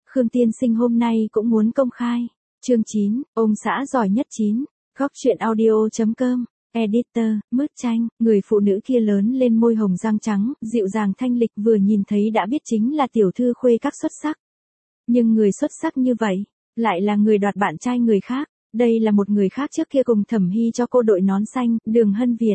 Khương Tiên Sinh hôm nay cũng muốn công khai. Chương 9, ông xã giỏi nhất 9. Góc truyện audio.com. Editor, Mứt Chanh, người phụ nữ kia lớn lên môi hồng răng trắng, dịu dàng thanh lịch, vừa nhìn thấy đã biết chính là tiểu thư khuê các xuất sắc. Nhưng người xuất sắc như vậy, lại là người đoạt bạn trai người khác. Đây là một người khác trước kia cùng Thẩm Hy cho cô đội nón xanh, Đường Hân Viện.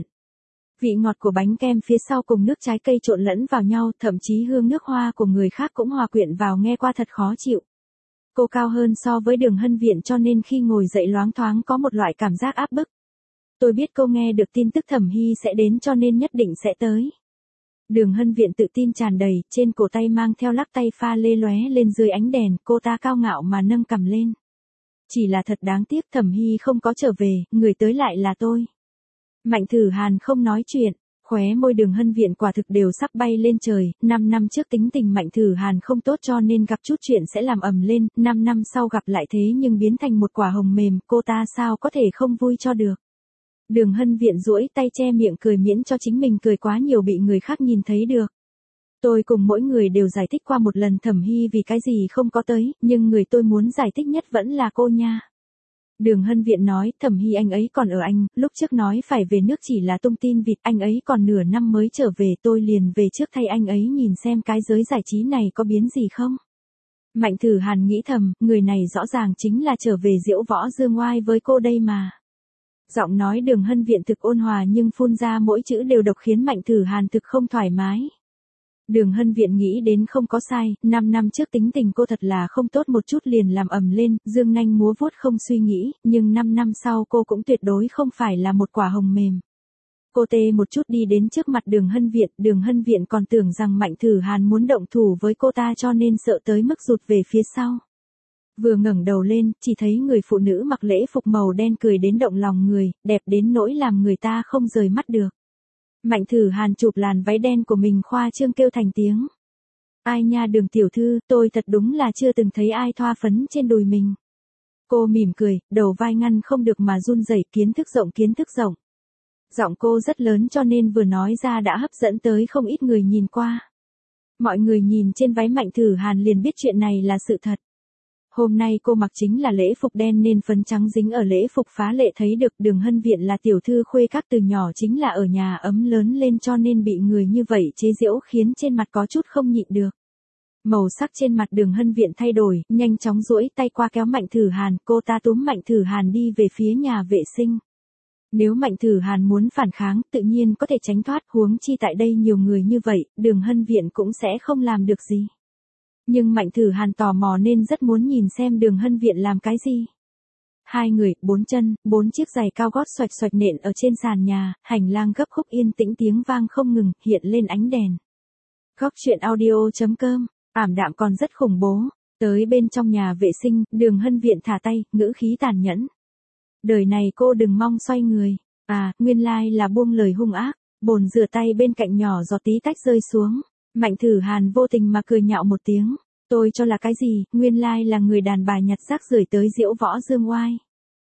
Vị ngọt của bánh kem phía sau cùng nước trái cây trộn lẫn vào nhau, thậm chí hương nước hoa của người khác cũng hòa quyện vào, nghe qua thật khó chịu. Cô cao hơn so với Đường Hân Viện cho nên khi ngồi dậy loáng thoáng có một loại cảm giác áp bức. Tôi biết cô nghe được tin tức Thẩm Hy sẽ đến cho nên nhất định sẽ tới. Đường Hân Viện tự tin tràn đầy, trên cổ tay mang theo lắc tay pha lê lóe lên dưới ánh đèn, cô ta cao ngạo mà nâng cằm lên. Chỉ là thật đáng tiếc Thẩm Hy không có trở về, người tới lại là tôi. Mạnh Thử Hàn không nói chuyện, khóe môi Đường Hân Viện quả thực đều sắp bay lên trời. 5 năm trước tính tình Mạnh Thử Hàn không tốt cho nên gặp chút chuyện sẽ làm ầm lên, 5 năm sau gặp lại thế nhưng biến thành một quả hồng mềm, cô ta sao có thể không vui cho được. Đường Hân Viện duỗi tay che miệng cười miễn cho chính mình cười quá nhiều bị người khác nhìn thấy được. Tôi cùng mỗi người đều giải thích qua một lần Thẩm Hy vì cái gì không có tới, nhưng người tôi muốn giải thích nhất vẫn là cô nha. Đường Hân Viện nói, Thẩm Hy anh ấy còn ở Anh, lúc trước nói phải về nước chỉ là tung tin vịt, anh ấy còn nửa năm mới trở về, tôi liền về trước thay anh ấy nhìn xem cái giới giải trí này có biến gì không. Mạnh Thử Hàn nghĩ thầm, người này rõ ràng chính là trở về diễu võ dương oai với cô đây mà. Giọng nói Đường Hân Viện thực ôn hòa nhưng phun ra mỗi chữ đều độc khiến Mạnh Thử Hàn thực không thoải mái. Đường Hân Viện nghĩ đến không có sai, 5 năm trước tính tình cô thật là không tốt một chút liền làm ầm lên, dương nanh múa vuốt không suy nghĩ, nhưng 5 năm sau cô cũng tuyệt đối không phải là một quả hồng mềm. Cô tê một chút đi đến trước mặt Đường Hân Viện còn tưởng rằng Mạnh Thử Hàn muốn động thủ với cô ta cho nên sợ tới mức rụt về phía sau. Vừa ngẩng đầu lên, chỉ thấy người phụ nữ mặc lễ phục màu đen cười đến động lòng người, đẹp đến nỗi làm người ta không rời mắt được. Mạnh Thử Hàn chụp làn váy đen của mình khoa trương kêu thành tiếng. Ai nha Đường tiểu thư, tôi thật đúng là chưa từng thấy ai thoa phấn trên đùi mình. Cô mỉm cười, đầu vai ngăn không được mà run rẩy, kiến thức rộng. Giọng cô rất lớn cho nên vừa nói ra đã hấp dẫn tới không ít người nhìn qua. Mọi người nhìn trên váy Mạnh Thử Hàn liền biết chuyện này là sự thật. Hôm nay cô mặc chính là lễ phục đen nên phấn trắng dính ở lễ phục phá lệ thấy được. Đường Hân Viện là tiểu thư khuê các từ nhỏ chính là ở nhà ấm lớn lên cho nên bị người như vậy chế giễu khiến trên mặt có chút không nhịn được. Màu sắc trên mặt Đường Hân Viện thay đổi, nhanh chóng duỗi tay qua kéo Mạnh Thử Hàn, cô ta túm Mạnh Thử Hàn đi về phía nhà vệ sinh. Nếu Mạnh Thử Hàn muốn phản kháng tự nhiên có thể tránh thoát, huống chi tại đây nhiều người như vậy, Đường Hân Viện cũng sẽ không làm được gì. Nhưng Mạnh Thử Hàn tò mò nên rất muốn nhìn xem Đường Hân Viện làm cái gì. Hai người, 4 chân, 4 chiếc giày cao gót xoạch xoạch nện ở trên sàn nhà, hành lang gấp khúc yên tĩnh tiếng vang không ngừng, hiện lên ánh đèn. Góc truyện audio.com, ảm đạm còn rất khủng bố. Tới bên trong nhà vệ sinh, Đường Hân Viện thả tay, ngữ khí tàn nhẫn. Đời này cô đừng mong xoay người. À, nguyên lai là buông lời hung ác. Bồn rửa tay bên cạnh nhỏ giọt tí tách rơi xuống. Mạnh Thử Hàn vô tình mà cười nhạo một tiếng. Tôi cho là cái gì, nguyên lai là người đàn bà nhặt rác rưởi tới diễu võ dương oai.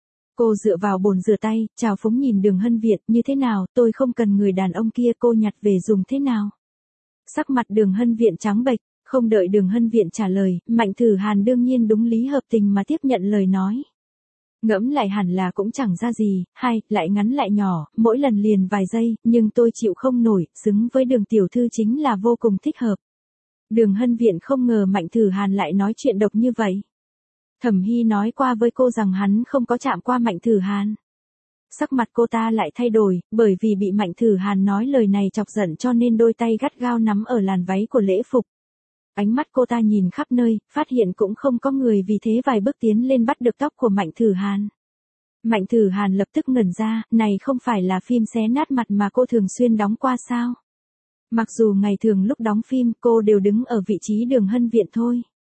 Cô dựa vào bồn rửa tay, chào phúng nhìn Đường Hân Viện, như thế nào, tôi không cần người đàn ông kia, cô nhặt về dùng thế nào. Sắc mặt Đường Hân Viện trắng bệch, không đợi Đường Hân Viện trả lời, Mạnh Thử Hàn đương nhiên đúng lý hợp tình mà tiếp nhận lời nói. Ngẫm lại hẳn là cũng chẳng ra gì, lại ngắn lại nhỏ, mỗi lần liền vài giây, nhưng tôi chịu không nổi, xứng với Đường tiểu thư chính là vô cùng thích hợp. Đường Hân Viện không ngờ Mạnh Thử Hàn lại nói chuyện độc như vậy. Thẩm Hy nói qua với cô rằng hắn không có chạm qua Mạnh Thử Hàn. Sắc mặt cô ta lại thay đổi, bởi vì bị Mạnh Thử Hàn nói lời này chọc giận cho nên đôi tay gắt gao nắm ở làn váy của lễ phục. Ánh mắt cô ta nhìn khắp nơi, phát hiện cũng không có người, vì thế vài bước tiến lên bắt được tóc của Mạnh Thử Hàn. Mạnh Thử Hàn lập tức ngẩn ra, này không phải là phim xé nát mặt mà cô thường xuyên đóng qua sao? Mặc dù ngày thường lúc đóng phim cô đều đứng ở vị trí Đường Hân Viện thôi.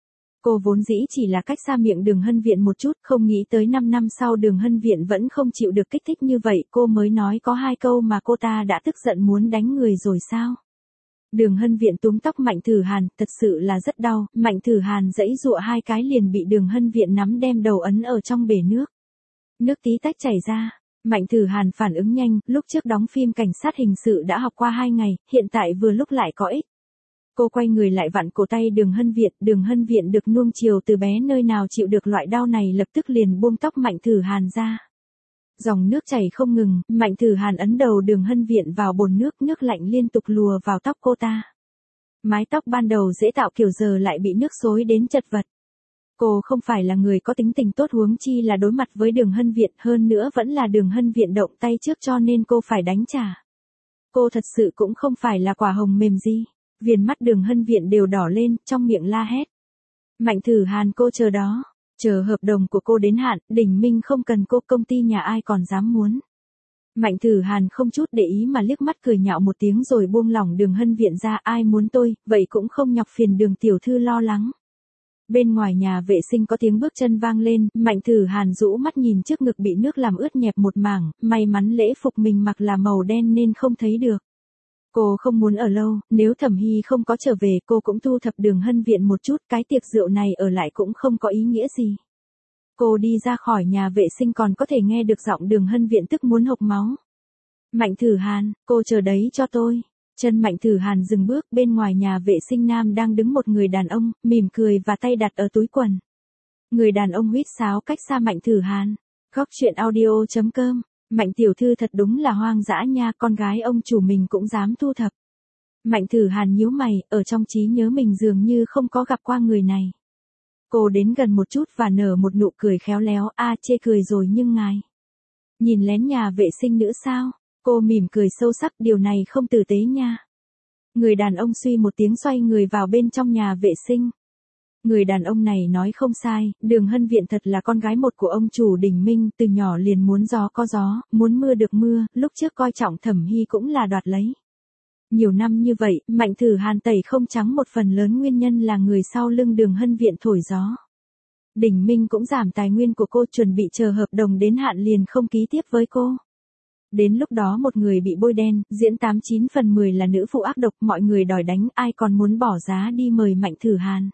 Cô vốn dĩ chỉ là cách xa miệng Đường Hân Viện một chút, không nghĩ tới 5 năm sau Đường Hân Viện vẫn không chịu được kích thích như vậy, cô mới nói có 2 câu mà cô ta đã tức giận muốn đánh người rồi sao? Đường Hân Viện túm tóc Mạnh Thử Hàn, thật sự là rất đau, Mạnh Thử Hàn giãy giụa 2 cái liền bị Đường Hân Viện nắm đem đầu ấn ở trong bể nước. Nước tí tách chảy ra. Mạnh Thử Hàn phản ứng nhanh, lúc trước đóng phim cảnh sát hình sự đã học qua 2 ngày, hiện tại vừa lúc lại có ích. Cô quay người lại vặn cổ tay Đường Hân Viện được nuông chiều từ bé nơi nào chịu được loại đau này lập tức liền buông tóc Mạnh Thử Hàn ra. Dòng nước chảy không ngừng, Mạnh Thử Hàn ấn đầu Đường Hân Viện vào bồn nước lạnh liên tục lùa vào tóc cô ta. Mái tóc ban đầu dễ tạo kiểu giờ lại bị nước xối đến chật vật. Cô không phải là người có tính tình tốt huống chi là đối mặt với Đường Hân Viện, hơn nữa vẫn là Đường Hân Viện động tay trước cho nên cô phải đánh trả. Cô thật sự cũng không phải là quả hồng mềm gì. Viền mắt Đường Hân Viện đều đỏ lên, trong miệng la hét. Mạnh Thử Hàn cô chờ đó, chờ hợp đồng của cô đến hạn, Đình Minh không cần cô, công ty nhà ai còn dám muốn. Mạnh Thử Hàn không chút để ý mà liếc mắt cười nhạo một tiếng rồi buông lỏng Đường Hân Viện ra, ai muốn tôi, vậy cũng không nhọc phiền Đường tiểu thư lo lắng. Bên ngoài nhà vệ sinh có tiếng bước chân vang lên, Mạnh Thử Hàn rũ mắt nhìn trước ngực bị nước làm ướt nhẹp một mảng, may mắn lễ phục mình mặc là màu đen nên không thấy được. Cô không muốn ở lâu, nếu Thẩm Hy không có trở về cô cũng thu thập Đường Hân Viện một chút, cái tiệc rượu này ở lại cũng không có ý nghĩa gì. Cô đi ra khỏi nhà vệ sinh còn có thể nghe được giọng Đường Hân Viện tức muốn hộc máu. Mạnh Thử Hàn, cô chờ đấy cho tôi. Chân Mạnh Thử Hàn dừng bước, bên ngoài nhà vệ sinh nam đang đứng một người đàn ông, mỉm cười và tay đặt ở túi quần. Người đàn ông huýt sáo cách xa Mạnh Thử Hàn. Góc chuyện audio.com. Mạnh tiểu thư thật đúng là hoang dã nha, con gái ông chủ mình cũng dám thu thập. Mạnh Thử Hàn nhíu mày, ở trong trí nhớ mình dường như không có gặp qua người này. Cô đến gần một chút và nở một nụ cười khéo léo, chê cười rồi nhưng ngài nhìn lén nhà vệ sinh nữa sao? Cô mỉm cười sâu sắc, điều này không tử tế nha. Người đàn ông suy một tiếng xoay người vào bên trong nhà vệ sinh. Người đàn ông này nói không sai, Đường Hân Viện thật là con gái một của ông chủ Đình Minh, từ nhỏ liền muốn gió có gió, muốn mưa được mưa, lúc trước coi trọng Thẩm Hy cũng là đoạt lấy. Nhiều năm như vậy, Mạnh Thử Hàn tẩy không trắng một phần lớn nguyên nhân là người sau lưng Đường Hân Viện thổi gió. Đình Minh cũng giảm tài nguyên của cô, chuẩn bị chờ hợp đồng đến hạn liền không ký tiếp với cô. Đến lúc đó một người bị bôi đen, diễn 89 phần 10 là nữ phụ ác độc, mọi người đòi đánh, ai còn muốn bỏ giá đi mời Mạnh Thử Hàn.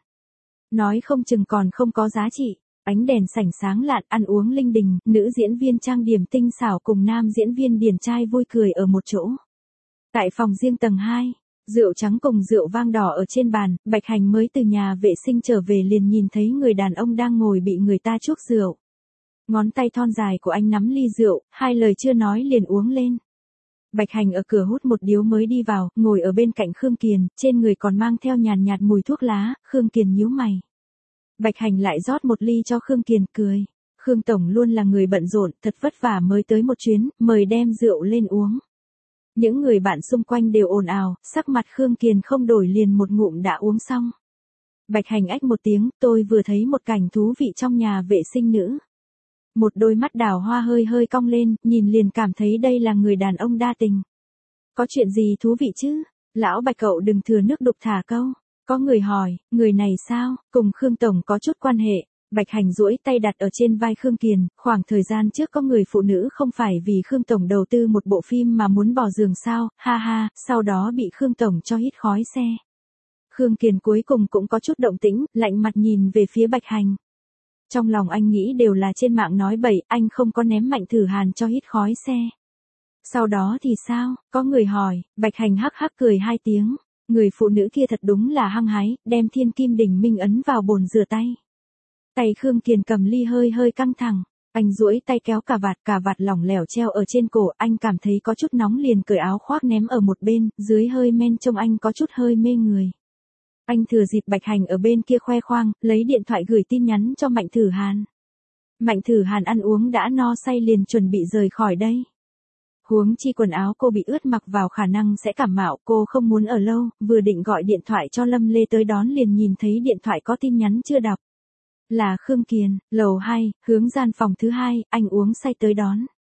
Nói không chừng còn không có giá trị. Ánh đèn sảnh sáng lạn, ăn uống linh đình, nữ diễn viên trang điểm tinh xảo cùng nam diễn viên điển trai vui cười ở một chỗ. Tại phòng riêng tầng 2, rượu trắng cùng rượu vang đỏ ở trên bàn, Bạch Hành mới từ nhà vệ sinh trở về liền nhìn thấy người đàn ông đang ngồi bị người ta chuốc rượu. Ngón tay thon dài của anh nắm ly rượu, hai lời chưa nói liền uống lên. Bạch Hành ở cửa hút một điếu mới đi vào, ngồi ở bên cạnh Khương Kiền, trên người còn mang theo nhàn nhạt mùi thuốc lá, Khương Kiền nhíu mày. Bạch Hành lại rót một ly cho Khương Kiền, cười. Khương Tổng luôn là người bận rộn, thật vất vả mới tới một chuyến, mời đem rượu lên uống. Những người bạn xung quanh đều ồn ào, sắc mặt Khương Kiền không đổi liền một ngụm đã uống xong. Bạch Hành ách một tiếng, tôi vừa thấy một cảnh thú vị trong nhà vệ sinh nữ. Một đôi mắt đào hoa hơi cong lên, nhìn liền cảm thấy đây là người đàn ông đa tình. Có chuyện gì thú vị chứ? Lão Bạch cậu đừng thừa nước đục thả câu. Có người hỏi, người này sao, cùng Khương Tổng có chút quan hệ. Bạch Hành duỗi tay đặt ở trên vai Khương Kiền, khoảng thời gian trước có người phụ nữ không phải vì Khương Tổng đầu tư một bộ phim mà muốn bỏ giường sao, ha ha, sau đó bị Khương Tổng cho hít khói xe. Khương Kiền cuối cùng cũng có chút động tĩnh, lạnh mặt nhìn về phía Bạch Hành. Trong lòng anh nghĩ đều là trên mạng nói bậy, anh không có ném Mạnh Thử Hàn cho hít khói xe. Sau đó thì sao, có người hỏi, Bạch Hành hắc hắc cười hai tiếng. Người phụ nữ kia thật đúng là hăng hái, đem thiên kim Đình Minh ấn vào bồn rửa tay. Tay Khương Kiền cầm ly hơi căng thẳng, anh duỗi tay kéo cà vạt lỏng lẻo treo ở trên cổ, anh cảm thấy có chút nóng liền cởi áo khoác ném ở một bên, dưới hơi men trông anh có chút hơi mê người. Anh thừa dịp Bạch Hành ở bên kia khoe khoang, lấy điện thoại gửi tin nhắn cho Mạnh Thử Hàn. Mạnh Thử Hàn ăn uống đã no say liền chuẩn bị rời khỏi đây. Huống chi quần áo cô bị ướt mặc vào khả năng sẽ cảm mạo, cô không muốn ở lâu, vừa định gọi điện thoại cho Lâm Lê tới đón liền nhìn thấy điện thoại có tin nhắn chưa đọc. Là Khương Kiền, lầu 2, hướng gian phòng thứ 2, anh uống say tới đón.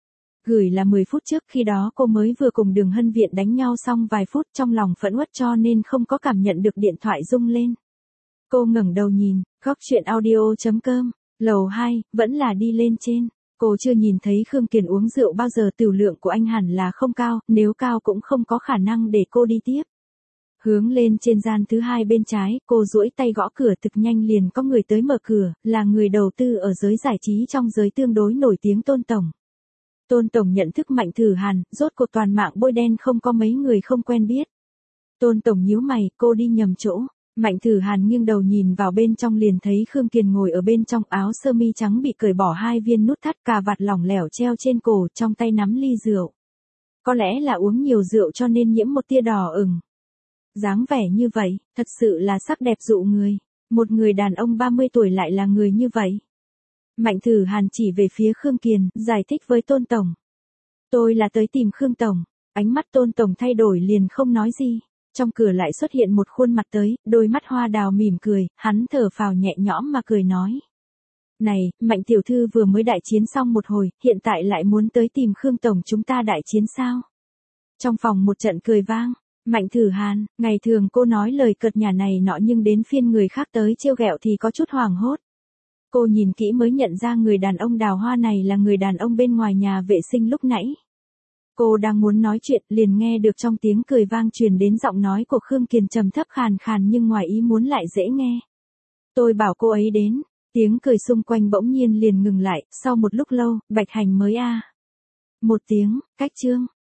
Gửi là 10 phút trước, khi đó cô mới vừa cùng Đường Hân Viện đánh nhau xong vài phút, trong lòng phẫn uất cho nên không có cảm nhận được điện thoại rung lên. Cô ngẩng đầu nhìn, góc chuyện audio.com, lầu 2, vẫn là đi lên trên. Cô chưa nhìn thấy Khương Kiền uống rượu bao giờ, tiểu lượng của anh hẳn là không cao, nếu cao cũng không có khả năng để cô đi tiếp. Hướng lên trên gian thứ 2 bên trái, cô duỗi tay gõ cửa, thực nhanh liền có người tới mở cửa, là người đầu tư ở giới giải trí trong giới tương đối nổi tiếng Tôn Tổng. Tôn Tổng nhận thức Mạnh Thử Hàn, rốt cuộc toàn mạng bôi đen không có mấy người không quen biết. Tôn tổng nhíu mày, cô đi nhầm chỗ. Mạnh Thử Hàn nghiêng đầu nhìn vào bên trong liền thấy Khương Kiền ngồi ở bên trong, áo sơ mi trắng bị cởi bỏ 2 viên nút thắt, cà vạt lỏng lẻo treo trên cổ, trong tay nắm ly rượu. Có lẽ là uống nhiều rượu cho nên nhiễm một tia đỏ ửng. Dáng vẻ như vậy, thật sự là sắc đẹp dụ người. Một người đàn ông 30 tuổi lại là người như vậy. Mạnh Thử Hàn chỉ về phía Khương Kiền, giải thích với Tôn tổng. Tôi là tới tìm Khương tổng. Ánh mắt Tôn tổng thay đổi liền không nói gì. Trong cửa lại xuất hiện một khuôn mặt tới, đôi mắt hoa đào mỉm cười, hắn thở phào nhẹ nhõm mà cười nói. Này, Mạnh tiểu thư vừa mới đại chiến xong một hồi, hiện tại lại muốn tới tìm Khương tổng chúng ta đại chiến sao? Trong phòng một trận cười vang. Mạnh Thử Hàn, ngày thường cô nói lời cợt nhả này nọ nhưng đến phiên người khác tới trêu ghẹo thì có chút hoảng hốt. Cô nhìn kỹ mới nhận ra người đàn ông đào hoa này là người đàn ông bên ngoài nhà vệ sinh lúc nãy. Cô đang muốn nói chuyện liền nghe được trong tiếng cười vang truyền đến giọng nói của Khương Kiền trầm thấp khàn khàn nhưng ngoài ý muốn lại dễ nghe. Tôi bảo cô ấy đến, tiếng cười xung quanh bỗng nhiên liền ngừng lại, sau một lúc lâu, Bạch Hành mới a. Một tiếng, cách chương.